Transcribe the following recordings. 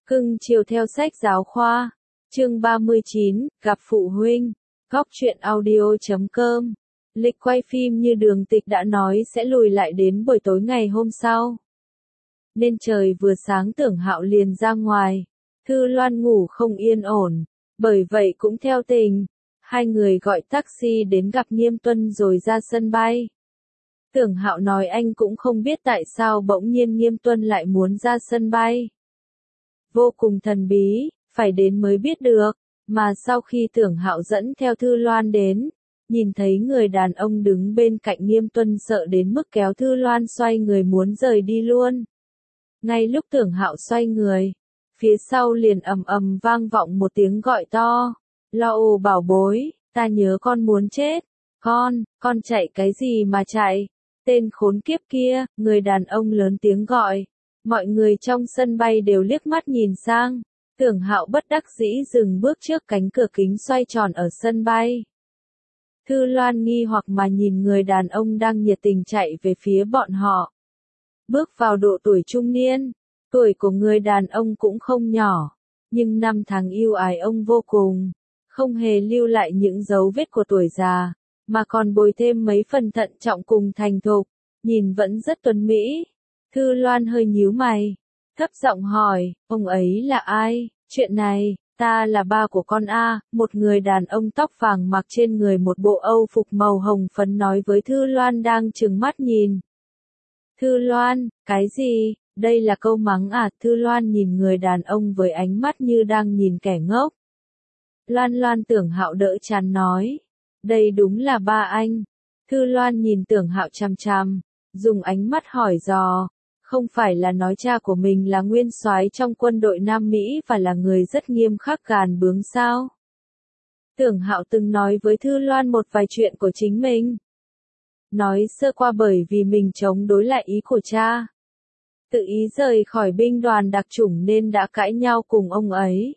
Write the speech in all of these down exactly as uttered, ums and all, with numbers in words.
Cưng chiều theo sách giáo khoa. Chương ba mươi chín, gặp phụ huynh. Góc truyện audio chấm com. Lịch quay phim như Đường Tịch đã nói sẽ lùi lại đến buổi tối ngày hôm sau. Nên trời vừa sáng Tưởng Hạo liền ra ngoài. Thư Loan ngủ không yên ổn, bởi vậy cũng theo tình. Hai người gọi taxi đến gặp Nghiêm Tuân rồi ra sân bay. Tưởng Hạo nói anh cũng không biết tại sao bỗng nhiên Nghiêm Tuân lại muốn ra sân bay. Vô cùng thần bí, phải đến mới biết được, mà sau khi Tưởng Hạo dẫn theo Thư Loan đến, nhìn thấy người đàn ông đứng bên cạnh Nghiêm Tuân sợ đến mức kéo Thư Loan xoay người muốn rời đi luôn. Ngay lúc Tưởng Hạo xoay người, phía sau liền ầm ầm vang vọng một tiếng gọi to, lo ồ bảo bối, ta nhớ con muốn chết, con, con chạy cái gì mà chạy, tên khốn kiếp kia, người đàn ông lớn tiếng gọi. Mọi người trong sân bay đều liếc mắt nhìn sang, Tưởng Hạo bất đắc dĩ dừng bước trước cánh cửa kính xoay tròn ở sân bay. Thư Loan nghi hoặc mà nhìn người đàn ông đang nhiệt tình chạy về phía bọn họ. Bước vào độ tuổi trung niên, tuổi của người đàn ông cũng không nhỏ, nhưng năm tháng yêu ái ông vô cùng, không hề lưu lại những dấu vết của tuổi già, mà còn bồi thêm mấy phần thận trọng cùng thành thục, nhìn vẫn rất tuấn mỹ. Thư Loan hơi nhíu mày, thấp giọng hỏi, ông ấy là ai? Chuyện này, ta là ba của con A, một người đàn ông tóc vàng mặc trên người một bộ âu phục màu hồng phấn nói với Thư Loan đang trừng mắt nhìn. Thư Loan, cái gì? Đây là câu mắng à? Thư Loan nhìn người đàn ông với ánh mắt như đang nhìn kẻ ngốc. Loan Loan Tưởng Hạo đỡ chán nói, đây đúng là ba anh. Thư Loan nhìn Tưởng Hạo chằm chằm, dùng ánh mắt hỏi dò. Không phải là nói cha của mình là nguyên soái trong quân đội Nam Mỹ và là người rất nghiêm khắc gàn bướng sao? Tưởng Hạo từng nói với Thư Loan một vài chuyện của chính mình. Nói sơ qua bởi vì mình chống đối lại ý của cha. Tự ý rời khỏi binh đoàn đặc chủng nên đã cãi nhau cùng ông ấy.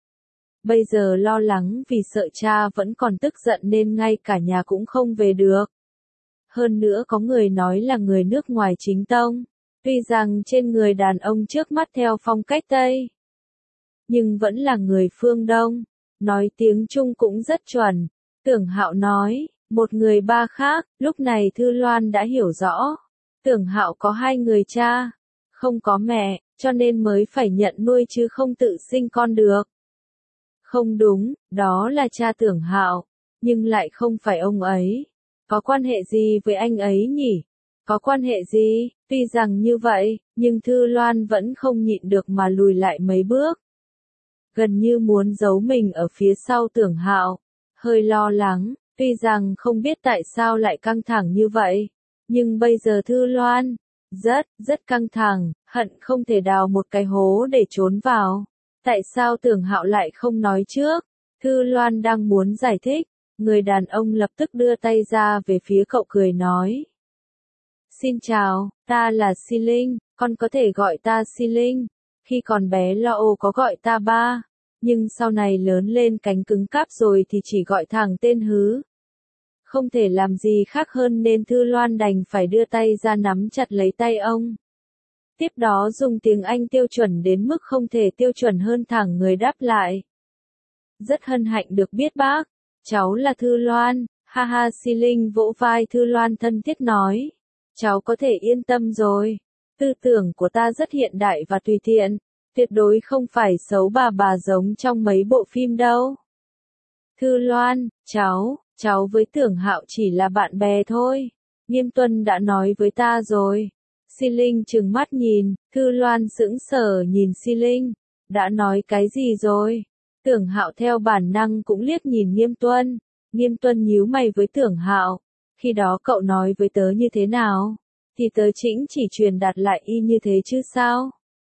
Bây giờ lo lắng vì sợ cha vẫn còn tức giận nên ngay cả nhà cũng không về được. Hơn nữa có người nói là người nước ngoài chính tông. Tuy rằng trên người đàn ông trước mắt theo phong cách Tây, nhưng vẫn là người phương Đông, nói tiếng Trung cũng rất chuẩn. Tưởng Hạo nói, một người ba khác, lúc này Thư Loan đã hiểu rõ. Tưởng Hạo có hai người cha, không có mẹ, cho nên mới phải nhận nuôi chứ không tự sinh con được. Không đúng, đó là cha Tưởng Hạo, nhưng lại không phải ông ấy. Có quan hệ gì với anh ấy nhỉ? Có quan hệ gì? Tuy rằng như vậy, nhưng Thư Loan vẫn không nhịn được mà lùi lại mấy bước. Gần như muốn giấu mình ở phía sau Tưởng Hạo, hơi lo lắng, tuy rằng không biết tại sao lại căng thẳng như vậy. Nhưng bây giờ Thư Loan, rất, rất căng thẳng, hận không thể đào một cái hố để trốn vào. Tại sao Tưởng Hạo lại không nói trước? Thư Loan đang muốn giải thích, người đàn ông lập tức đưa tay ra về phía cậu cười nói. Xin chào, ta là Si Linh, con có thể gọi ta Si Linh. Khi còn bé Lo Ô có gọi ta ba, nhưng sau này lớn lên cánh cứng cáp rồi thì chỉ gọi thẳng tên Hứ. Không thể làm gì khác hơn nên Thư Loan đành phải đưa tay ra nắm chặt lấy tay ông. Tiếp đó dùng tiếng Anh tiêu chuẩn đến mức không thể tiêu chuẩn hơn thẳng người đáp lại. Rất hân hạnh được biết bác, cháu là Thư Loan, ha ha. Si Linh vỗ vai Thư Loan thân thiết nói. Cháu có thể yên tâm rồi, tư tưởng của ta rất hiện đại và tùy tiện, tuyệt đối không phải xấu bà bà giống trong mấy bộ phim đâu. Thư Loan, cháu, cháu với Tưởng Hạo chỉ là bạn bè thôi, Nghiêm Tuân đã nói với ta rồi. Si Linh trừng mắt nhìn, Thư Loan sững sờ nhìn Si Linh, đã nói cái gì rồi? Tưởng Hạo theo bản năng cũng liếc nhìn Nghiêm Tuân, Nghiêm Tuân nhíu mày với Tưởng Hạo. Khi đó cậu nói với tớ như thế nào? Thì tớ chỉnh chỉ truyền đạt lại y như thế chứ sao?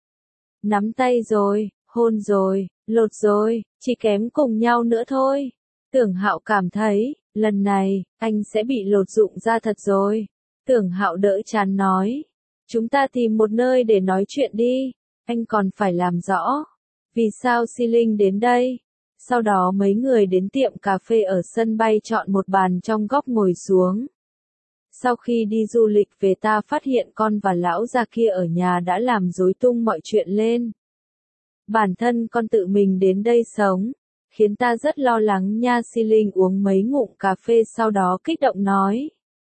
Nắm tay rồi, hôn rồi, lột rồi, chỉ kém cùng nhau nữa thôi. Tưởng Hạo cảm thấy, lần này, anh sẽ bị lột rụng ra thật rồi. Tưởng Hạo đỡ chán nói. Chúng ta tìm một nơi để nói chuyện đi, anh còn phải làm rõ. Vì sao Si Linh đến đây? Sau đó mấy người đến tiệm cà phê ở sân bay chọn một bàn trong góc ngồi xuống. Sau khi đi du lịch về ta phát hiện con và lão già kia ở nhà đã làm rối tung mọi chuyện lên. Bản thân con tự mình đến đây sống, khiến ta rất lo lắng nha. Si Linh uống mấy ngụm cà phê sau đó kích động nói.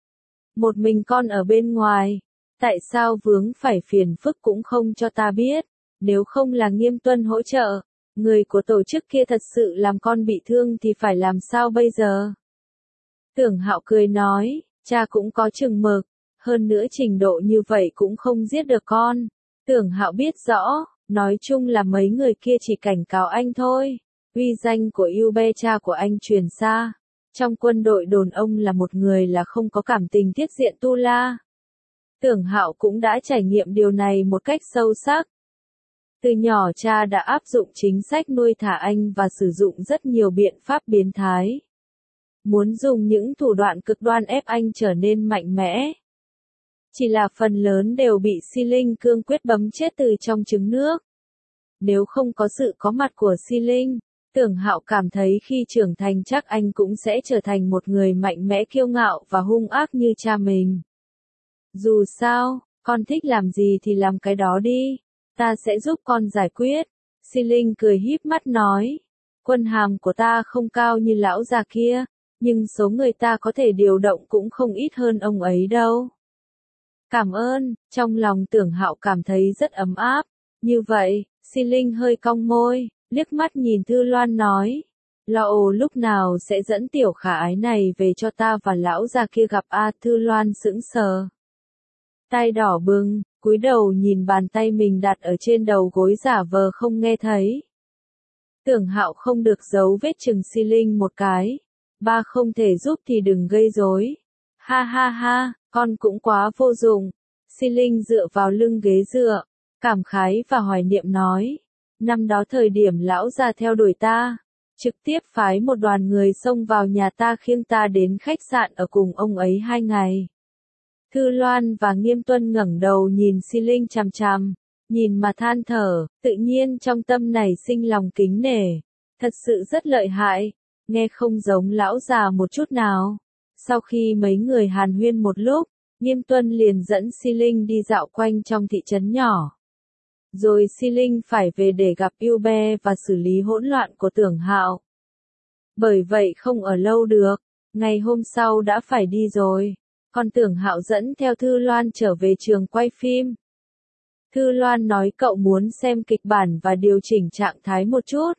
Một mình con ở bên ngoài, tại sao vướng phải phiền phức cũng không cho ta biết, nếu không là Nghiêm Tuân hỗ trợ, người của tổ chức kia thật sự làm con bị thương thì phải làm sao bây giờ? Tưởng Hạo cười nói, cha cũng có chừng mực, hơn nữa trình độ như vậy cũng không giết được con. Tưởng Hạo biết rõ, nói chung là mấy người kia chỉ cảnh cáo anh thôi. Uy danh của Yube cha của anh truyền xa. Trong quân đội đồn ông là một người là không có cảm tình thiết diện tu la. Tưởng Hạo cũng đã trải nghiệm điều này một cách sâu sắc. Từ nhỏ cha đã áp dụng chính sách nuôi thả anh và sử dụng rất nhiều biện pháp biến thái. Muốn dùng những thủ đoạn cực đoan ép anh trở nên mạnh mẽ. Chỉ là phần lớn đều bị Si Linh cương quyết bấm chết từ trong trứng nước. Nếu không có sự có mặt của Si Linh, Tưởng Hạo cảm thấy khi trưởng thành chắc anh cũng sẽ trở thành một người mạnh mẽ kiêu ngạo và hung ác như cha mình. Dù sao, con thích làm gì thì làm cái đó đi, ta sẽ giúp con giải quyết. Si Linh cười híp mắt nói, quân hàm của ta không cao như lão già kia, nhưng số người ta có thể điều động cũng không ít hơn ông ấy đâu. Cảm ơn, trong lòng Tưởng Hạo cảm thấy rất ấm áp. Như vậy, Si Linh hơi cong môi, liếc mắt nhìn Thư Loan nói, lo ồ lúc nào sẽ dẫn tiểu khả ái này về cho ta và lão già kia gặp a. Thư Loan sững sờ. Tai đỏ bừng, cúi đầu nhìn bàn tay mình đặt ở trên đầu gối giả vờ không nghe thấy. Tưởng Hạo không được giấu vết chừng Si Linh một cái. Ba không thể giúp thì đừng gây rối. Ha ha ha, con cũng quá vô dụng. Si Linh dựa vào lưng ghế dựa, cảm khái và hoài niệm nói. Năm đó thời điểm lão già theo đuổi ta, trực tiếp phái một đoàn người xông vào nhà ta khiêng ta đến khách sạn ở cùng ông ấy hai ngày. Thư Loan và Nghiêm Tuân ngẩng đầu nhìn Si Linh chằm chằm, nhìn mà than thở, tự nhiên trong tâm này sinh lòng kính nể. Thật sự rất lợi hại, nghe không giống lão già một chút nào. Sau khi mấy người hàn huyên một lúc, Nghiêm Tuân liền dẫn Si Linh đi dạo quanh trong thị trấn nhỏ. Rồi Si Linh phải về để gặp Yube và xử lý hỗn loạn của Tưởng Hạo. Bởi vậy không ở lâu được, ngày hôm sau đã phải đi rồi. Còn Tưởng Hạo dẫn theo Thư Loan trở về trường quay phim. Thư Loan nói cậu muốn xem kịch bản và điều chỉnh trạng thái một chút.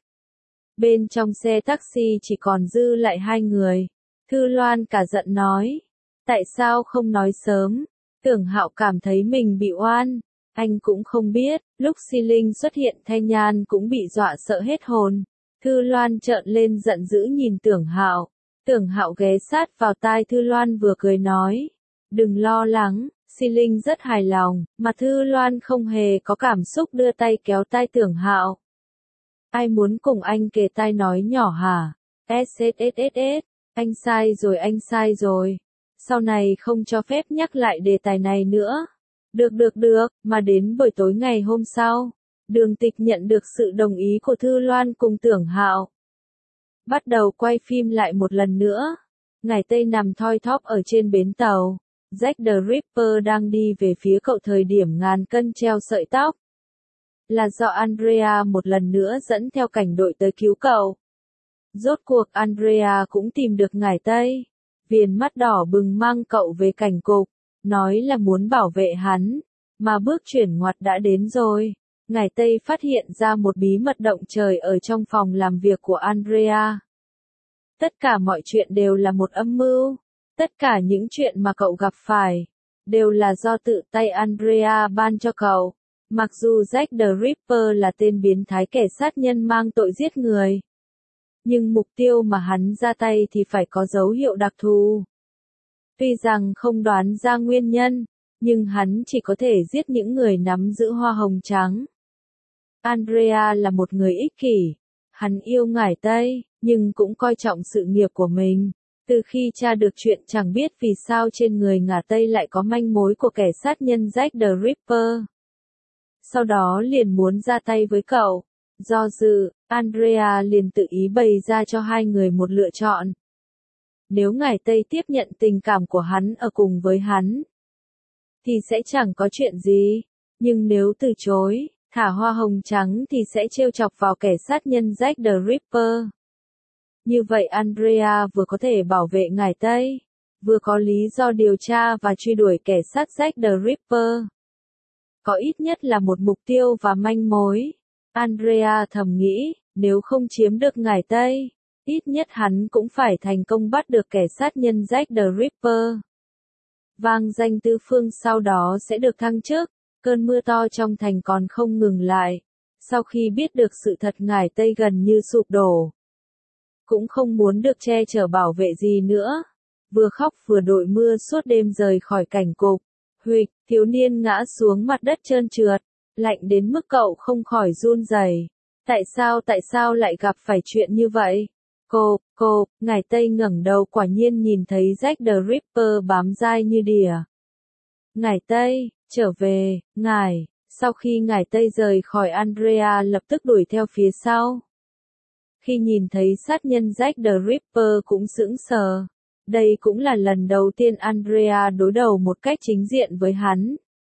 Bên trong xe taxi chỉ còn dư lại hai người. Thư Loan cả giận nói. Tại sao không nói sớm? Tưởng Hạo cảm thấy mình bị oan. Anh cũng không biết, lúc Si Linh xuất hiện Thanh Nhan cũng bị dọa sợ hết hồn. Thư Loan trợn lên giận dữ nhìn Tưởng Hạo. Tưởng Hạo ghé sát vào tai Thư Loan vừa cười nói. Đừng lo lắng, Si Linh rất hài lòng, mà Thư Loan không hề có cảm xúc đưa tay kéo tai Tưởng Hạo. Ai muốn cùng anh kề tai nói nhỏ hả? ét ét ét ét ét, anh sai rồi anh sai rồi. Sau này không cho phép nhắc lại đề tài này nữa. Được được được, mà đến buổi tối ngày hôm sau, Đường Tịch nhận được sự đồng ý của Thư Loan cùng Tưởng Hạo. Bắt đầu quay phim lại một lần nữa. Ngải Tây nằm thoi thóp ở trên bến tàu. Jack the Ripper đang đi về phía cậu thời điểm ngàn cân treo sợi tóc. Là do Andrea một lần nữa dẫn theo cảnh đội tới cứu cậu. Rốt cuộc Andrea cũng tìm được Ngải Tây. Viền mắt đỏ bừng mang cậu về cảnh cục, nói là muốn bảo vệ hắn, mà bước chuyển ngoặt đã đến rồi. Ngải Tây phát hiện ra một bí mật động trời ở trong phòng làm việc của Andrea. Tất cả mọi chuyện đều là một âm mưu. Tất cả những chuyện mà cậu gặp phải, đều là do tự tay Andrea ban cho cậu. Mặc dù Jack the Ripper là tên biến thái kẻ sát nhân mang tội giết người. Nhưng mục tiêu mà hắn ra tay thì phải có dấu hiệu đặc thù. Tuy rằng không đoán ra nguyên nhân, nhưng hắn chỉ có thể giết những người nắm giữ hoa hồng trắng. Andrea là một người ích kỷ. Hắn yêu Ngải Tây, nhưng cũng coi trọng sự nghiệp của mình. Từ khi tra được chuyện chẳng biết vì sao trên người Ngải Tây lại có manh mối của kẻ sát nhân Jack the Ripper. Sau đó liền muốn ra tay với cậu. Do dự, Andrea liền tự ý bày ra cho hai người một lựa chọn. Nếu Ngải Tây tiếp nhận tình cảm của hắn ở cùng với hắn, thì sẽ chẳng có chuyện gì. Nhưng nếu từ chối, thả hoa hồng trắng thì sẽ trêu chọc vào kẻ sát nhân Jack the Ripper. Như vậy Andrea vừa có thể bảo vệ ngài Tây, vừa có lý do điều tra và truy đuổi kẻ sát Jack the Ripper. Có ít nhất là một mục tiêu và manh mối. Andrea thầm nghĩ, nếu không chiếm được ngài Tây, ít nhất hắn cũng phải thành công bắt được kẻ sát nhân Jack the Ripper. Vang danh tứ phương sau đó sẽ được thăng chức. Cơn mưa to trong thành còn không ngừng lại. Sau khi biết được sự thật ngài Tây gần như sụp đổ. Cũng không muốn được che chở bảo vệ gì nữa. Vừa khóc vừa đội mưa suốt đêm rời khỏi cảnh cục. Huỵch, thiếu niên ngã xuống mặt đất trơn trượt. Lạnh đến mức cậu không khỏi run rẩy. Tại sao tại sao lại gặp phải chuyện như vậy? Cô, cô, ngài Tây ngẩng đầu quả nhiên nhìn thấy Jack the Ripper bám dai như đỉa. Ngài Tây, trở về, ngài, sau khi ngài Tây rời khỏi Andrea lập tức đuổi theo phía sau. Khi nhìn thấy sát nhân Jack the Ripper cũng sững sờ. Đây cũng là lần đầu tiên Andrea đối đầu một cách chính diện với hắn.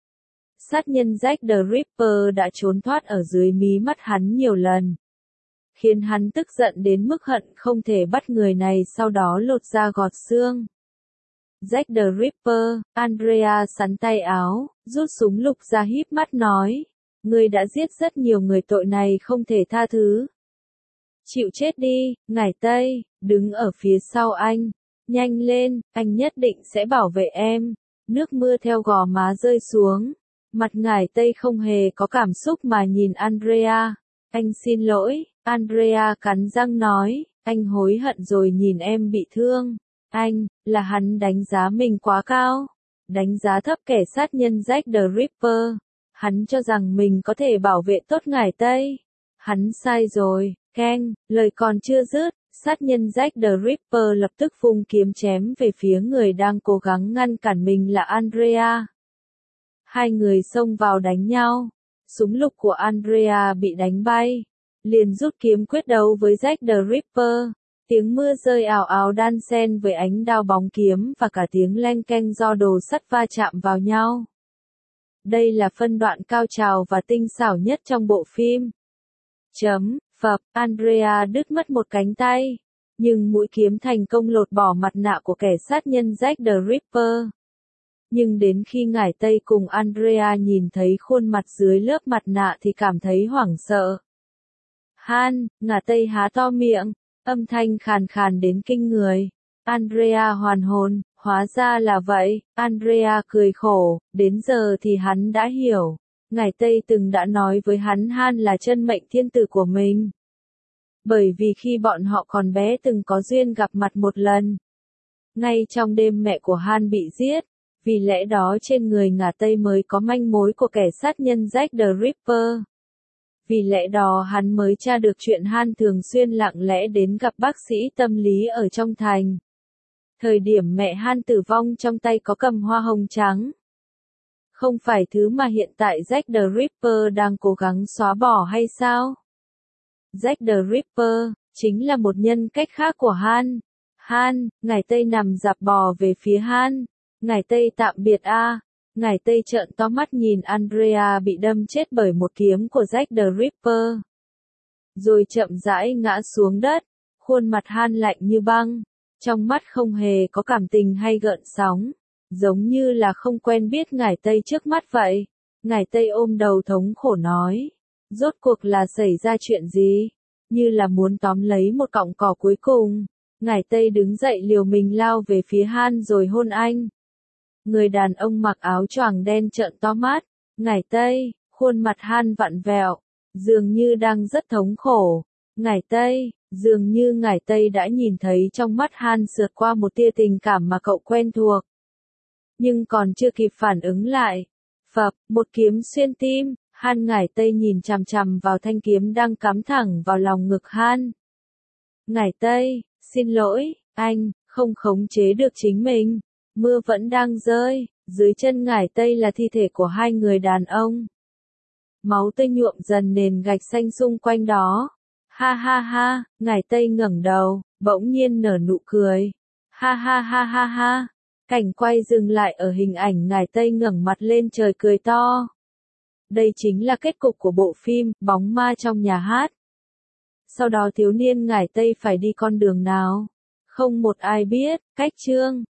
Sát nhân Jack the Ripper đã trốn thoát ở dưới mí mắt hắn nhiều lần. Khiến hắn tức giận đến mức hận không thể bắt người này sau đó lột da gọt xương. Jack the Ripper, Andrea sắn tay áo, rút súng lục ra híp mắt nói. Ngươi đã giết rất nhiều người tội này không thể tha thứ. Chịu chết đi, ngài Tây, đứng ở phía sau anh. Nhanh lên, anh nhất định sẽ bảo vệ em. Nước mưa theo gò má rơi xuống. Mặt ngài Tây không hề có cảm xúc mà nhìn Andrea. Anh xin lỗi, Andrea cắn răng nói. Anh hối hận rồi nhìn em bị thương. Anh, là hắn đánh giá mình quá cao. Đánh giá thấp kẻ sát nhân Jack the Ripper. Hắn cho rằng mình có thể bảo vệ tốt ngài Tây. Hắn sai rồi, Ken, lời còn chưa dứt. Sát nhân Jack the Ripper lập tức vung kiếm chém về phía người đang cố gắng ngăn cản mình là Andrea. Hai người xông vào đánh nhau. Súng lục của Andrea bị đánh bay. Liền rút kiếm quyết đấu với Jack the Ripper. Tiếng mưa rơi ào ào đan xen với ánh đao bóng kiếm và cả tiếng leng keng do đồ sắt va chạm vào nhau. Đây là phân đoạn cao trào và tinh xảo nhất trong bộ phim. Chấm, phập, Andrea đứt mất một cánh tay. Nhưng mũi kiếm thành công lột bỏ mặt nạ của kẻ sát nhân Jack the Ripper. Nhưng đến khi ngải Tây cùng Andrea nhìn thấy khuôn mặt dưới lớp mặt nạ thì cảm thấy hoảng sợ. Han, ngả Tây há to miệng, âm thanh khàn khàn đến kinh người. Andrea hoàn hồn, hóa ra là vậy, Andrea cười khổ, đến giờ thì hắn đã hiểu. Ngải Tây từng đã nói với hắn Han là chân mệnh thiên tử của mình. Bởi vì khi bọn họ còn bé từng có duyên gặp mặt một lần. Ngay trong đêm mẹ của Han bị giết, vì lẽ đó trên người ngả Tây mới có manh mối của kẻ sát nhân Jack the Ripper. Vì lẽ đó hắn mới tra được chuyện Han thường xuyên lặng lẽ đến gặp bác sĩ tâm lý ở trong thành. Thời điểm mẹ Han tử vong trong tay có cầm hoa hồng trắng. Không phải thứ mà hiện tại Jack the Ripper đang cố gắng xóa bỏ hay sao? Jack the Ripper, chính là một nhân cách khác của Han. Han, ngải Tây nằm dạp bò về phía Han. Ngải Tây tạm biệt a. À. Ngải Tây trợn to mắt nhìn Andrea bị đâm chết bởi một kiếm của Jack the Ripper. Rồi chậm rãi ngã xuống đất, khuôn mặt Han lạnh như băng, trong mắt không hề có cảm tình hay gợn sóng, giống như là không quen biết ngải Tây trước mắt vậy. Ngải Tây ôm đầu thống khổ nói, rốt cuộc là xảy ra chuyện gì? Như là muốn tóm lấy một cọng cỏ cuối cùng, ngải Tây đứng dậy liều mình lao về phía Han rồi hôn anh. Người đàn ông mặc áo choàng đen trợn to mắt, ngải Tây, khuôn mặt Han vặn vẹo, dường như đang rất thống khổ. Ngải Tây, dường như ngải Tây đã nhìn thấy trong mắt Han sượt qua một tia tình cảm mà cậu quen thuộc. Nhưng còn chưa kịp phản ứng lại, phập, một kiếm xuyên tim, Han ngải Tây nhìn chằm chằm vào thanh kiếm đang cắm thẳng vào lòng ngực Han. Ngải Tây, xin lỗi, anh, không khống chế được chính mình. Mưa vẫn đang rơi, dưới chân ngải Tây là thi thể của hai người đàn ông. Máu tươi nhuộm dần nền gạch xanh xung quanh đó. Ha ha ha, ngải Tây ngẩng đầu, bỗng nhiên nở nụ cười. Ha ha ha ha ha, cảnh quay dừng lại ở hình ảnh ngải Tây ngẩng mặt lên trời cười to. Đây chính là kết cục của bộ phim Bóng ma trong nhà hát. Sau đó thiếu niên ngải Tây phải đi con đường nào? Không một ai biết, cách chương